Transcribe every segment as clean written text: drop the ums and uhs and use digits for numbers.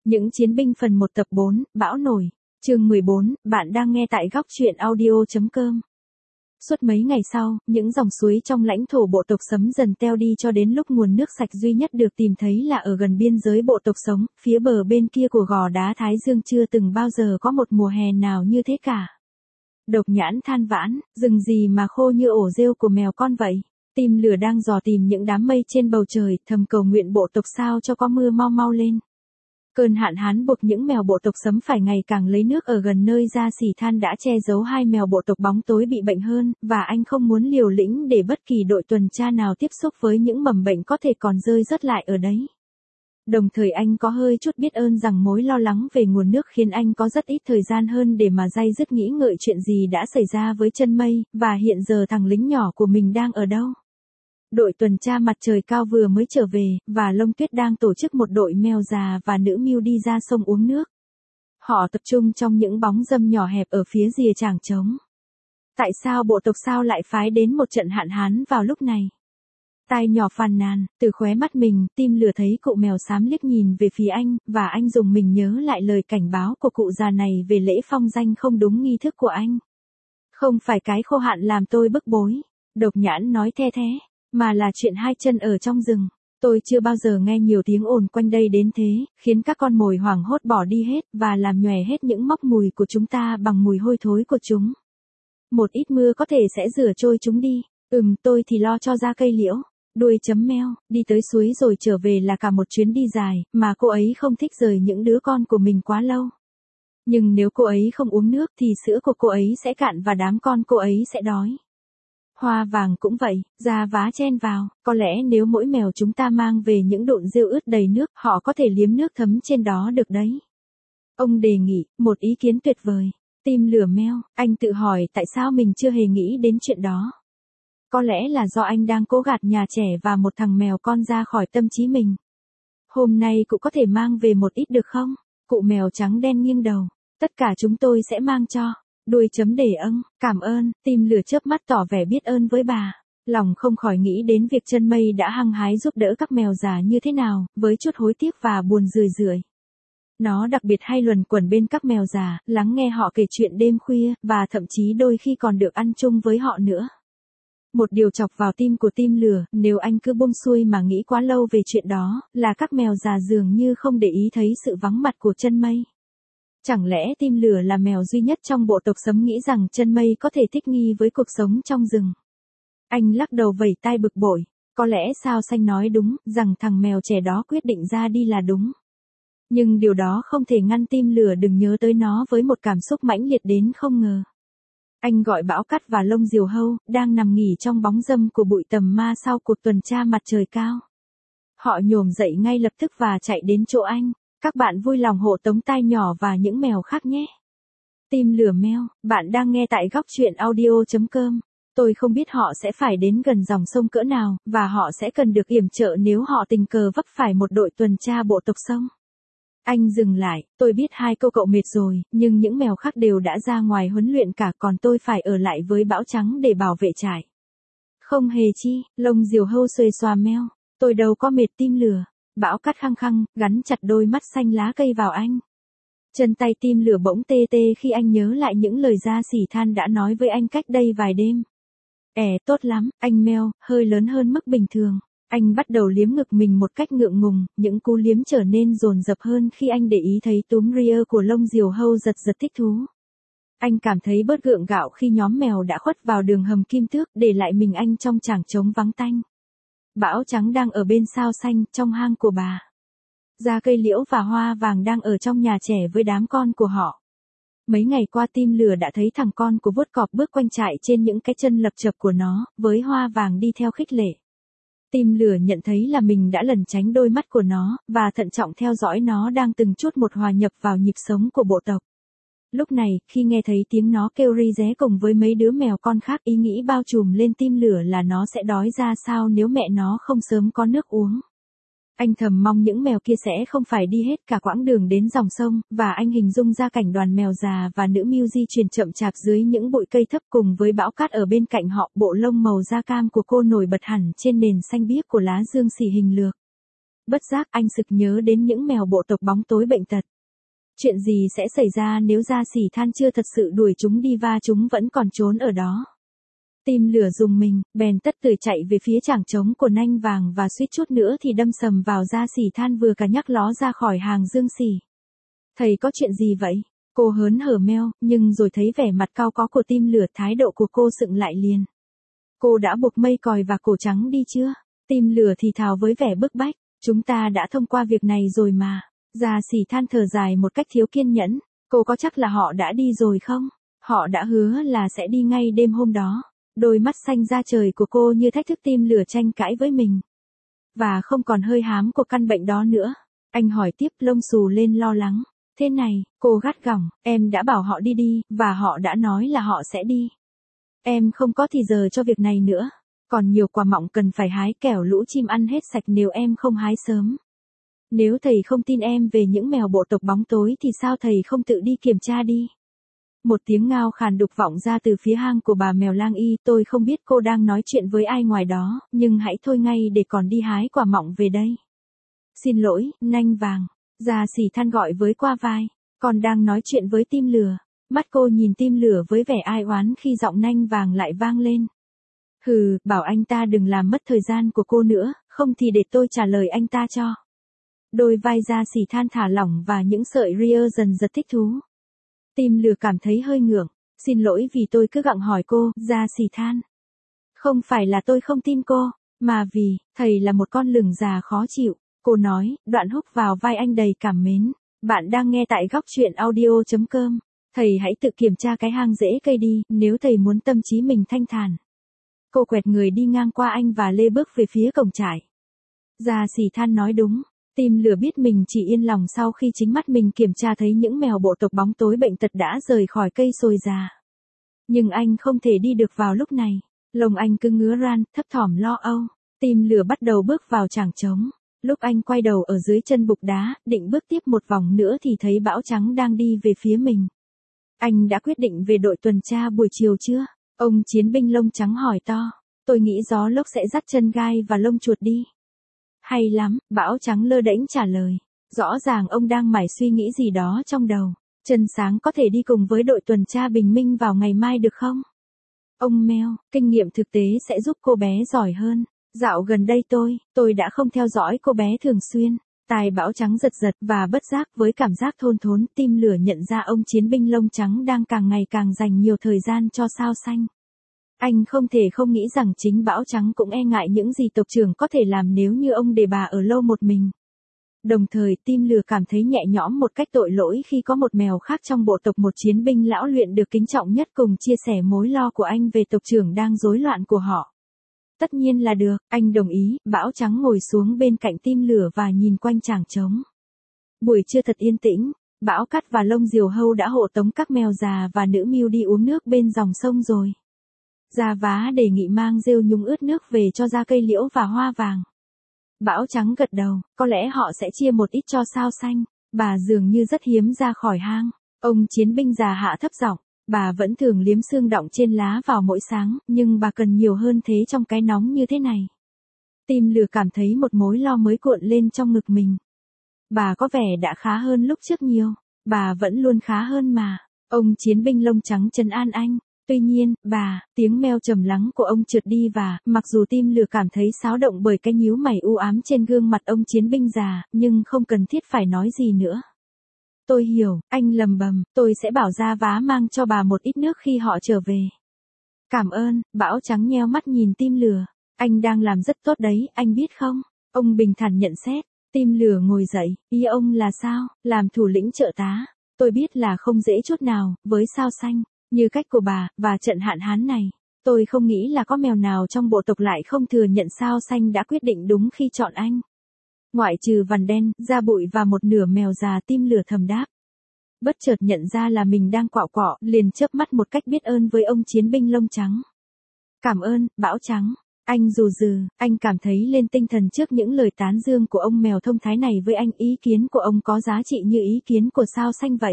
Những chiến binh phần 1 tập 4, bão nổi. Chương 14, bạn đang nghe tại góc truyện audio.com. Suốt mấy ngày sau, những dòng suối trong lãnh thổ bộ tộc Sấm dần teo đi cho đến lúc nguồn nước sạch duy nhất được tìm thấy là ở gần biên giới bộ tộc Sống, phía bờ bên kia của gò đá Thái Dương chưa từng bao giờ có một mùa hè nào như thế cả. Độc Nhãn than vãn, rừng gì mà khô như ổ rêu của mèo con vậy. Tim lửa đang dò tìm những đám mây trên bầu trời, thầm cầu nguyện bộ tộc sao cho có mưa mau mau lên. Cơn hạn hán buộc những mèo bộ tộc Sấm phải ngày càng lấy nước ở gần nơi ra xỉ than đã che giấu hai mèo bộ tộc Bóng Tối bị bệnh hơn, và anh không muốn liều lĩnh để bất kỳ đội tuần tra nào tiếp xúc với những mầm bệnh có thể còn rơi rớt lại ở đấy. Đồng thời anh có hơi chút biết ơn rằng mối lo lắng về nguồn nước khiến anh có rất ít thời gian hơn để mà day dứt nghĩ ngợi chuyện gì đã xảy ra với chân mây, và hiện giờ thằng lính nhỏ của mình đang ở đâu. Đội tuần tra mặt trời cao vừa mới trở về, và Lông Tuyết đang tổ chức một đội mèo già và nữ mưu đi ra sông uống nước. Họ tập trung trong những bóng râm nhỏ hẹp ở phía rìa tràng trống. Tại sao bộ tộc sao lại phái đến một trận hạn hán vào lúc này? Tai nhỏ phàn nàn, từ khóe mắt mình, Tim lửa thấy cụ mèo xám liếc nhìn về phía anh, và anh dùng mình nhớ lại lời cảnh báo của cụ già này về lễ phong danh không đúng nghi thức của anh. Không phải cái khô hạn làm tôi bức bối, Độc Nhãn nói the thế. Mà là chuyện hai chân ở trong rừng. Tôi chưa bao giờ nghe nhiều tiếng ồn quanh đây đến thế, khiến các con mồi hoảng hốt bỏ đi hết, và làm nhòe hết những móc mùi của chúng ta bằng mùi hôi thối của chúng. Một ít mưa có thể sẽ rửa trôi chúng đi. Tôi thì lo cho ra cây liễu. Đuôi chấm meo, đi tới suối rồi trở về là cả một chuyến đi dài, mà cô ấy không thích rời những đứa con của mình quá lâu. Nhưng nếu cô ấy không uống nước thì sữa của cô ấy sẽ cạn và đám con cô ấy sẽ đói. Hoa Vàng cũng vậy, da vá chen vào, có lẽ nếu mỗi mèo chúng ta mang về những độn rêu ướt đầy nước, họ có thể liếm nước thấm trên đó được đấy. Ông đề nghị, một ý kiến tuyệt vời. Tim lửa meo, anh tự hỏi tại sao mình chưa hề nghĩ đến chuyện đó. Có lẽ là do anh đang cố gạt nhà trẻ và một thằng mèo con ra khỏi tâm trí mình. Hôm nay cụ có thể mang về một ít được không? Cụ mèo trắng đen nghiêng đầu, tất cả chúng tôi sẽ mang cho. Đuôi chấm để cảm ơn, Tim lửa chớp mắt tỏ vẻ biết ơn với bà. Lòng không khỏi nghĩ đến việc chân mây đã hăng hái giúp đỡ các mèo già như thế nào, với chút hối tiếc và buồn rười. Nó đặc biệt hay luẩn quẩn bên các mèo già, lắng nghe họ kể chuyện đêm khuya, và thậm chí đôi khi còn được ăn chung với họ nữa. Một điều chọc vào tim của Tim lửa, nếu anh cứ buông xuôi mà nghĩ quá lâu về chuyện đó, là các mèo già dường như không để ý thấy sự vắng mặt của chân mây. Chẳng lẽ Tim lửa là mèo duy nhất trong bộ tộc Sấm nghĩ rằng chân mây có thể thích nghi với cuộc sống trong rừng? Anh lắc đầu vẩy tai bực bội. Có lẽ Sao Xanh nói đúng, rằng thằng mèo trẻ đó quyết định ra đi là đúng. Nhưng điều đó không thể ngăn Tim lửa đừng nhớ tới nó với một cảm xúc mãnh liệt đến không ngờ. Anh gọi Bão Cắt và Lông Diều Hâu, đang nằm nghỉ trong bóng râm của bụi tầm ma sau cuộc tuần tra mặt trời cao. Họ nhổm dậy ngay lập tức và chạy đến chỗ anh. Các bạn vui lòng hộ tống Tai nhỏ và những mèo khác nhé. Tim lửa meo, bạn đang nghe tại góc truyện audio.com. Tôi không biết họ sẽ phải đến gần dòng sông cỡ nào, và họ sẽ cần được yểm trợ nếu họ tình cờ vấp phải một đội tuần tra bộ tộc sông. Anh dừng lại, tôi biết hai cô cậu mệt rồi, nhưng những mèo khác đều đã ra ngoài huấn luyện cả, còn tôi phải ở lại với Bão Trắng để bảo vệ trại. Không hề chi, Lông Diều Hâu xuề xoa meo. Tôi đâu có mệt. Tim lửa. Bão Cắt khăng khăng, gắn chặt đôi mắt xanh lá cây vào anh. Chân tay Tim lửa bỗng tê tê khi anh nhớ lại những lời da xỉ than đã nói với anh cách đây vài đêm. Tốt lắm, anh meo, hơi lớn hơn mức bình thường. Anh bắt đầu liếm ngực mình một cách ngượng ngùng, những cú liếm trở nên dồn dập hơn khi anh để ý thấy túm ria của Lông Diều Hâu giật thích thú. Anh cảm thấy bớt gượng gạo khi nhóm mèo đã khuất vào đường hầm Kim Tước, để lại mình anh trong trảng trống vắng tanh. Bão Trắng đang ở bên Sao Xanh, trong hang của bà. Da Cây Liễu và Hoa Vàng đang ở trong nhà trẻ với đám con của họ. Mấy ngày qua Tim lửa đã thấy thằng con của Vuốt Cọp bước quanh trại trên những cái chân lập chập của nó, với Hoa Vàng đi theo khích lệ. Tim lửa nhận thấy là mình đã lẩn tránh đôi mắt của nó, và thận trọng theo dõi nó đang từng chút một hòa nhập vào nhịp sống của bộ tộc. Lúc này, khi nghe thấy tiếng nó kêu ri ré cùng với mấy đứa mèo con khác, ý nghĩ bao trùm lên Tim lửa là nó sẽ đói ra sao nếu mẹ nó không sớm có nước uống. Anh thầm mong những mèo kia sẽ không phải đi hết cả quãng đường đến dòng sông, và anh hình dung ra cảnh đoàn mèo già và nữ mưu di chuyển chậm chạp dưới những bụi cây thấp cùng với Bão Cát ở bên cạnh họ. Bộ lông màu da cam của cô nổi bật hẳn trên nền xanh biếc của lá dương xỉ hình lược. Bất giác anh sực nhớ đến những mèo bộ tộc bóng tối bệnh tật. Chuyện gì sẽ xảy ra nếu Gia Sỉ Than chưa thật sự đuổi chúng đi và chúng vẫn còn trốn ở đó? Tim lửa rùng mình, bèn tất tưởi chạy về phía chảng trống của nanh vàng và suýt chút nữa thì đâm sầm vào Gia Sỉ Than vừa cả nhắc ló ra khỏi hàng dương xỉ. Thầy có chuyện gì vậy? Cô hớn hở meo, nhưng rồi thấy vẻ mặt cau có của tim lửa, thái độ của cô sựng lại liền. Cô đã buộc mây còi và cổ trắng đi chưa? Tim lửa thì thào với vẻ bức bách, chúng ta đã thông qua việc này rồi mà. Gia Sỉ Than thở dài một cách thiếu kiên nhẫn, cô có chắc là họ đã đi rồi không? Họ đã hứa là sẽ đi ngay đêm hôm đó. Đôi mắt xanh da trời của cô như thách thức tim lửa tranh cãi với mình. Và không còn hơi hám của căn bệnh đó nữa. Anh hỏi tiếp, lông xù lên lo lắng. Thế này, cô gắt gỏng, em đã bảo họ đi, và họ đã nói là họ sẽ đi. Em không có thì giờ cho việc này nữa. Còn nhiều quả mọng cần phải hái, kẻo lũ chim ăn hết sạch nếu em không hái sớm. Nếu thầy không tin em về những mèo bộ tộc bóng tối thì sao thầy không tự đi kiểm tra đi? Một tiếng ngao khàn đục vọng ra từ phía hang của bà mèo lang y. Tôi không biết cô đang nói chuyện với ai ngoài đó, nhưng hãy thôi ngay để còn đi hái quả mọng về đây. Xin lỗi, nanh vàng. Gia Sỉ Than gọi với qua vai. Còn đang nói chuyện với tim lửa. Mắt cô nhìn tim lửa với vẻ ai oán khi giọng nanh vàng lại vang lên. Hừ, bảo anh ta đừng làm mất thời gian của cô nữa, không thì để tôi trả lời anh ta cho. Đôi vai Gia Sỉ Than thả lỏng và những sợi ria dần giật thích thú. Tim lửa cảm thấy hơi ngượng. Xin lỗi vì tôi cứ gặng hỏi cô, Gia Sỉ Than. Không phải là tôi không tin cô, mà vì, thầy là một con lửng già khó chịu. Cô nói, đoạn húc vào vai anh đầy cảm mến. Bạn đang nghe tại góc truyện audio.com. Thầy hãy tự kiểm tra cái hang rễ cây đi, nếu thầy muốn tâm trí mình thanh thản. Cô quẹt người đi ngang qua anh và lê bước về phía cổng trại. Gia Sỉ Than nói đúng. Tim lửa biết mình chỉ yên lòng sau khi chính mắt mình kiểm tra thấy những mèo bộ tộc bóng tối bệnh tật đã rời khỏi cây sồi già. Nhưng anh không thể đi được vào lúc này. Lông anh cứ ngứa ran, thấp thỏm lo âu. Tim lửa bắt đầu bước vào chảng trống. Lúc anh quay đầu ở dưới chân bục đá, định bước tiếp một vòng nữa thì thấy Bão Trắng đang đi về phía mình. Anh đã quyết định về đội tuần tra buổi chiều chưa? Ông chiến binh lông trắng hỏi to. Tôi nghĩ gió lốc sẽ dắt chân gai và lông chuột đi. Hay lắm, Bão Trắng lơ đễnh trả lời. Rõ ràng ông đang mải suy nghĩ gì đó trong đầu. Chân Sáng có thể đi cùng với đội tuần tra bình minh vào ngày mai được không? Ông meo, kinh nghiệm thực tế sẽ giúp cô bé giỏi hơn. Dạo gần đây tôi đã không theo dõi cô bé thường xuyên. Tai Bão Trắng giật giật và bất giác với cảm giác thôn thốn. Tim lửa nhận ra ông chiến binh lông trắng đang càng ngày càng dành nhiều thời gian cho sao xanh. Anh không thể không nghĩ rằng chính Bão Trắng cũng e ngại những gì tộc trưởng có thể làm nếu như ông để bà ở lâu một mình. Đồng thời tim lửa cảm thấy nhẹ nhõm một cách tội lỗi khi có một mèo khác trong bộ tộc, một chiến binh lão luyện được kính trọng nhất, cùng chia sẻ mối lo của anh về tộc trưởng đang rối loạn của họ. Tất nhiên là được, anh đồng ý. Bão Trắng ngồi xuống bên cạnh tim lửa và nhìn quanh chảng trống. Buổi trưa thật yên tĩnh. Bão Cắt và Lông Diều Hâu đã hộ tống các mèo già và nữ mưu đi uống nước bên dòng sông rồi. Gia Vá đề nghị mang rêu nhung ướt nước về cho ra cây liễu và hoa vàng. Bão Trắng gật đầu, có lẽ họ sẽ chia một ít cho sao xanh. Bà dường như rất hiếm ra khỏi hang. Ông chiến binh già hạ thấp giọng. Bà vẫn thường liếm xương đọng trên lá vào mỗi sáng, nhưng bà cần nhiều hơn thế trong cái nóng như thế này. Tim lửa cảm thấy một mối lo mới cuộn lên trong ngực mình. Bà có vẻ đã khá hơn lúc trước nhiều. Bà vẫn luôn khá hơn mà. Ông chiến binh lông trắng trấn an anh. Tuy nhiên, tiếng meo trầm lắng của ông trượt đi và, mặc dù tim lửa cảm thấy xáo động bởi cái nhíu mày u ám trên gương mặt ông chiến binh già, nhưng không cần thiết phải nói gì nữa. Tôi hiểu, anh lầm bầm, tôi sẽ bảo Gia Vá mang cho bà một ít nước khi họ trở về. Cảm ơn. Bão Trắng nheo mắt nhìn tim lửa. Anh đang làm rất tốt đấy, anh biết không? Ông bình thản nhận xét. Tim lửa ngồi dậy, ý ông là sao? Làm thủ lĩnh trợ tá. Tôi biết là không dễ chút nào, với sao xanh, như cách của bà, và trận hạn hán này. Tôi không nghĩ là có mèo nào trong bộ tộc lại không thừa nhận sao xanh đã quyết định đúng khi chọn anh. Ngoại trừ Vằn Đen, Da Bụi và một nửa mèo già, tim lửa thầm đáp. Bất chợt nhận ra là mình đang quạo quọ, liền chớp mắt một cách biết ơn với ông chiến binh lông trắng. Cảm ơn, Bão Trắng. Anh anh cảm thấy lên tinh thần trước những lời tán dương của ông mèo thông thái này với anh. Ý kiến của ông có giá trị như ý kiến của sao xanh vậy.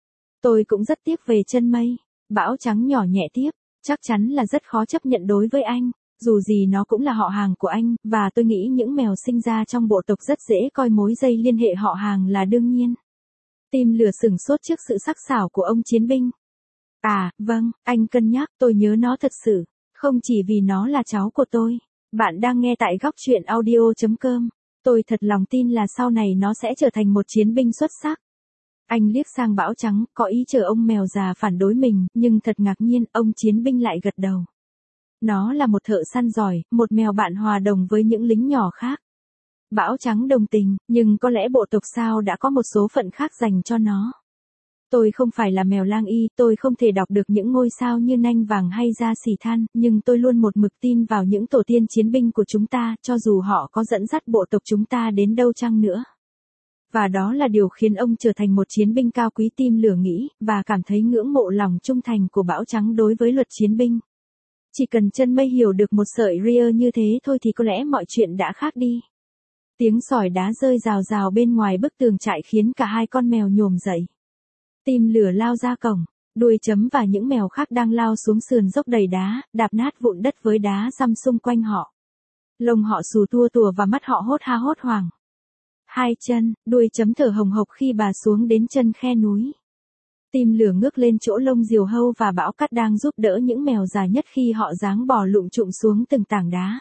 Tôi cũng rất tiếc về chân mây. Bão Trắng nhỏ nhẹ tiếp. Chắc chắn là rất khó chấp nhận đối với anh. Dù gì nó cũng là họ hàng của anh, và tôi nghĩ những mèo sinh ra trong bộ tộc rất dễ coi mối dây liên hệ họ hàng là đương nhiên. Tim lửa sửng sốt trước sự sắc sảo của ông chiến binh. À, vâng, anh cân nhắc, tôi nhớ nó thật sự. Không chỉ vì nó là cháu của tôi. Bạn đang nghe tại góc truyện audio.com. Tôi thật lòng tin là sau này nó sẽ trở thành một chiến binh xuất sắc. Anh liếc sang Bão Trắng, có ý chờ ông mèo già phản đối mình, nhưng thật ngạc nhiên, ông chiến binh lại gật đầu. Nó là một thợ săn giỏi, một mèo bạn hòa đồng với những lính nhỏ khác. Bão Trắng đồng tình, nhưng có lẽ bộ tộc sao đã có một số phận khác dành cho nó. Tôi không phải là mèo lang y, tôi không thể đọc được những ngôi sao như nanh vàng hay da xỉ than, nhưng tôi luôn một mực tin vào những tổ tiên chiến binh của chúng ta, cho dù họ có dẫn dắt bộ tộc chúng ta đến đâu chăng nữa. Và đó là điều khiến ông trở thành một chiến binh cao quý. Tim lửa nghĩ, và cảm thấy ngưỡng mộ lòng trung thành của Bão Trắng đối với luật chiến binh. Chỉ cần chân mây hiểu được một sợi ria như thế thôi thì có lẽ mọi chuyện đã khác đi. Tiếng sỏi đá rơi rào rào bên ngoài bức tường trại khiến cả hai con mèo nhổm dậy. Tim lửa lao ra cổng, đuôi chấm và những mèo khác đang lao xuống sườn dốc đầy đá, đạp nát vụn đất với đá răm xung quanh họ. Lông họ xù tua tùa và mắt họ hốt ha hốt hoảng. Hai chân, đuôi chấm thở hồng hộc khi bà xuống đến chân khe núi. Tim lửa ngước lên chỗ Lông Diều Hâu và Bão Cát đang giúp đỡ những mèo già nhất khi họ giáng bò lụng trụng xuống từng tảng đá.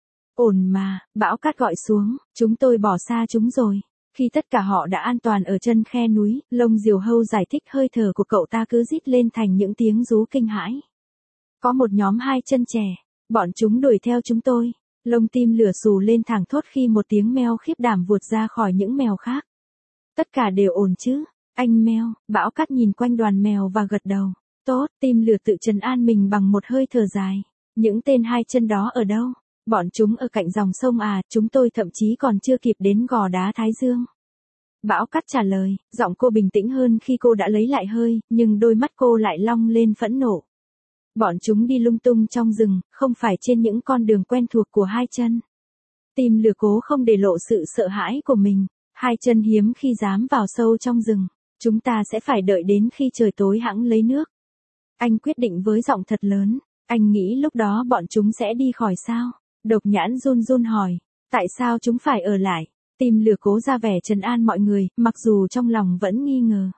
Ổn mà, Bão Cát gọi xuống, chúng tôi bỏ xa chúng rồi. Khi tất cả họ đã an toàn ở chân khe núi, Lông Diều Hâu giải thích hơi thở của cậu ta cứ rít lên thành những tiếng rú kinh hãi. Có một nhóm hai chân trẻ, bọn chúng đuổi theo chúng tôi. Lông Tim lửa xù lên thẳng thốt khi một tiếng meo khiếp đảm vụt ra khỏi những mèo khác. Tất cả đều ổn chứ? Anh meo, Bão Cát nhìn quanh đoàn mèo và gật đầu. Tốt, Tim lửa tự trấn an mình bằng một hơi thở dài. Những tên hai chân đó ở đâu? Bọn chúng ở cạnh dòng sông à, chúng tôi thậm chí còn chưa kịp đến gò đá Thái Dương. Bão Cát trả lời, giọng cô bình tĩnh hơn khi cô đã lấy lại hơi, nhưng đôi mắt cô lại long lên phẫn nộ. Bọn chúng đi lung tung trong rừng, không phải trên những con đường quen thuộc của hai chân. Tim lửa cố không để lộ sự sợ hãi của mình. Hai chân hiếm khi dám vào sâu trong rừng. Chúng ta sẽ phải đợi đến khi trời tối hẵng lấy nước. Anh quyết định với giọng thật lớn. Anh nghĩ lúc đó bọn chúng sẽ đi khỏi sao? Độc Nhãn run run hỏi. Tại sao chúng phải ở lại? Tim lửa cố ra vẻ trấn an mọi người, mặc dù trong lòng vẫn nghi ngờ.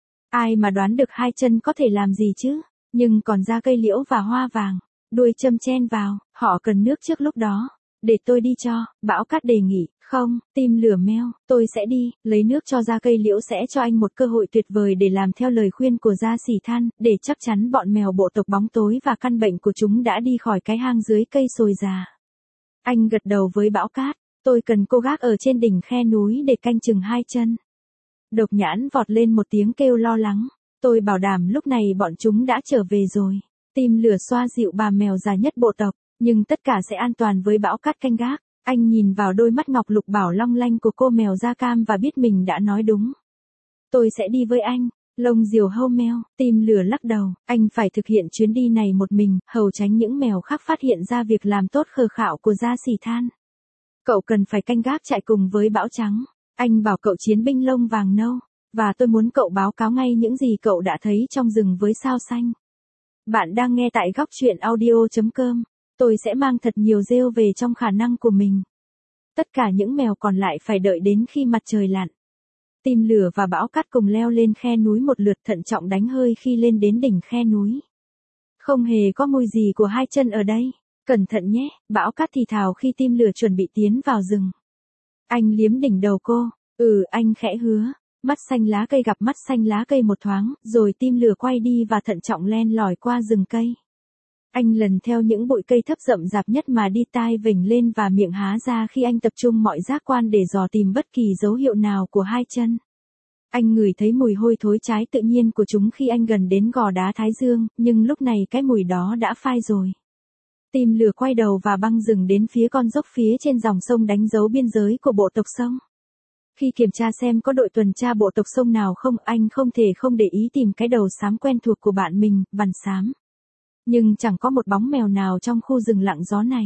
Ai mà đoán được hai chân có thể làm gì chứ? Nhưng còn ra cây liễu và hoa vàng. Đuôi châm chen vào, họ cần nước trước lúc đó. Để tôi đi cho, Bão Cát đề nghị. Không, Tim lửa meo, tôi sẽ đi, lấy nước cho ra cây liễu sẽ cho anh một cơ hội tuyệt vời để làm theo lời khuyên của Da Xỉ Than, để chắc chắn bọn mèo bộ tộc bóng tối và căn bệnh của chúng đã đi khỏi cái hang dưới cây sồi già. Anh gật đầu với Bão Cát, tôi cần cô gác ở trên đỉnh khe núi để canh chừng hai chân. Độc Nhãn vọt lên một tiếng kêu lo lắng, tôi bảo đảm lúc này bọn chúng đã trở về rồi. Tim lửa xoa dịu bà mèo già nhất bộ tộc, nhưng tất cả sẽ an toàn với Bão Cát canh gác. Anh nhìn vào đôi mắt ngọc lục bảo long lanh của cô mèo da cam và biết mình đã nói đúng. Tôi sẽ đi với anh. Lông Diều Hâu meo, Tim lửa lắc đầu, anh phải thực hiện chuyến đi này một mình, hầu tránh những mèo khác phát hiện ra việc làm tốt khờ khạo của Da Xỉ Than. Cậu cần phải canh gác trại cùng với Bão Trắng. Anh bảo cậu chiến binh lông vàng nâu, và tôi muốn cậu báo cáo ngay những gì cậu đã thấy trong rừng với sao xanh. Bạn đang nghe tại góc truyện audio.com. Tôi sẽ mang thật nhiều rêu về trong khả năng của mình. Tất cả những mèo còn lại phải đợi đến khi mặt trời lặn. Tim lửa và Bão Cát cùng leo lên khe núi một lượt, thận trọng đánh hơi khi lên đến đỉnh khe núi. Không hề có mùi gì của hai chân ở đây. Cẩn thận nhé, Bão Cát thì thào khi Tim lửa chuẩn bị tiến vào rừng. Anh liếm đỉnh đầu cô. Anh khẽ hứa. Mắt xanh lá cây gặp mắt xanh lá cây một thoáng, rồi Tim lửa quay đi và thận trọng len lỏi qua rừng cây. Anh lần theo những bụi cây thấp rậm rạp nhất mà đi, tai vểnh lên và miệng há ra khi anh tập trung mọi giác quan để dò tìm bất kỳ dấu hiệu nào của hai chân. Anh ngửi thấy mùi hôi thối trái tự nhiên của chúng khi anh gần đến gò đá Thái Dương, nhưng lúc này cái mùi đó đã phai rồi. Tim lửa quay đầu và băng rừng đến phía con dốc phía trên dòng sông đánh dấu biên giới của bộ tộc sông. Khi kiểm tra xem có đội tuần tra bộ tộc sông nào không, anh không thể không để ý tìm cái đầu xám quen thuộc của bạn mình, Vằn Xám. Nhưng chẳng có một bóng mèo nào trong khu rừng lặng gió này.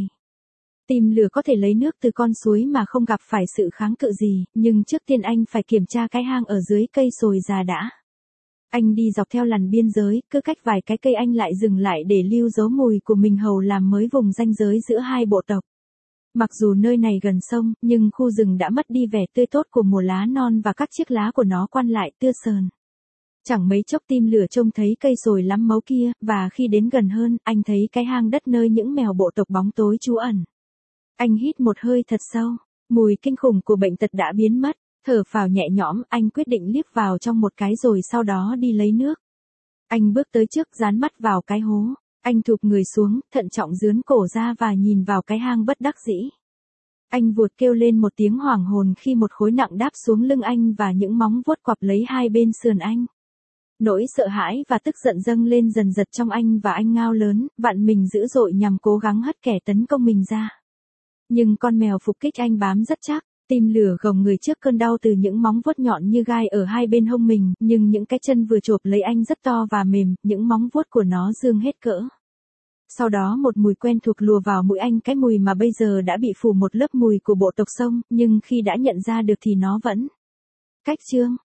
Tim lửa có thể lấy nước từ con suối mà không gặp phải sự kháng cự gì, nhưng trước tiên anh phải kiểm tra cái hang ở dưới cây sồi già đã. Anh đi dọc theo lằn biên giới, cứ cách vài cái cây anh lại dừng lại để lưu dấu mùi của mình hầu làm mới vùng ranh giới giữa hai bộ tộc. Mặc dù nơi này gần sông, nhưng khu rừng đã mất đi vẻ tươi tốt của mùa lá non và các chiếc lá của nó quan lại tưa sờn. Chẳng mấy chốc tim lửa trông thấy cây sồi lắm máu kia, và khi đến gần hơn, anh thấy cái hang đất nơi những mèo bộ tộc bóng tối trú ẩn. Anh hít một hơi thật sâu, mùi kinh khủng của bệnh tật đã biến mất, thở phào nhẹ nhõm, anh quyết định liếc vào trong một cái rồi sau đó đi lấy nước. Anh bước tới trước dán mắt vào cái hố, anh thụp người xuống, thận trọng dướn cổ ra và nhìn vào cái hang bất đắc dĩ. Anh vụt kêu lên một tiếng hoảng hồn khi một khối nặng đáp xuống lưng anh và những móng vuốt quặp lấy hai bên sườn anh. Nỗi sợ hãi và tức giận dâng lên dần dật trong anh và anh ngao lớn, vặn mình dữ dội nhằm cố gắng hất kẻ tấn công mình ra. Nhưng con mèo phục kích anh bám rất chắc, tim lửa gồng người trước cơn đau từ những móng vuốt nhọn như gai ở hai bên hông mình, nhưng những cái chân vừa chộp lấy anh rất to và mềm, những móng vuốt của nó dương hết cỡ. Sau đó một mùi quen thuộc lùa vào mũi anh, cái mùi mà bây giờ đã bị phủ một lớp mùi của bộ tộc sông, nhưng khi đã nhận ra được thì nó vẫn cách chương.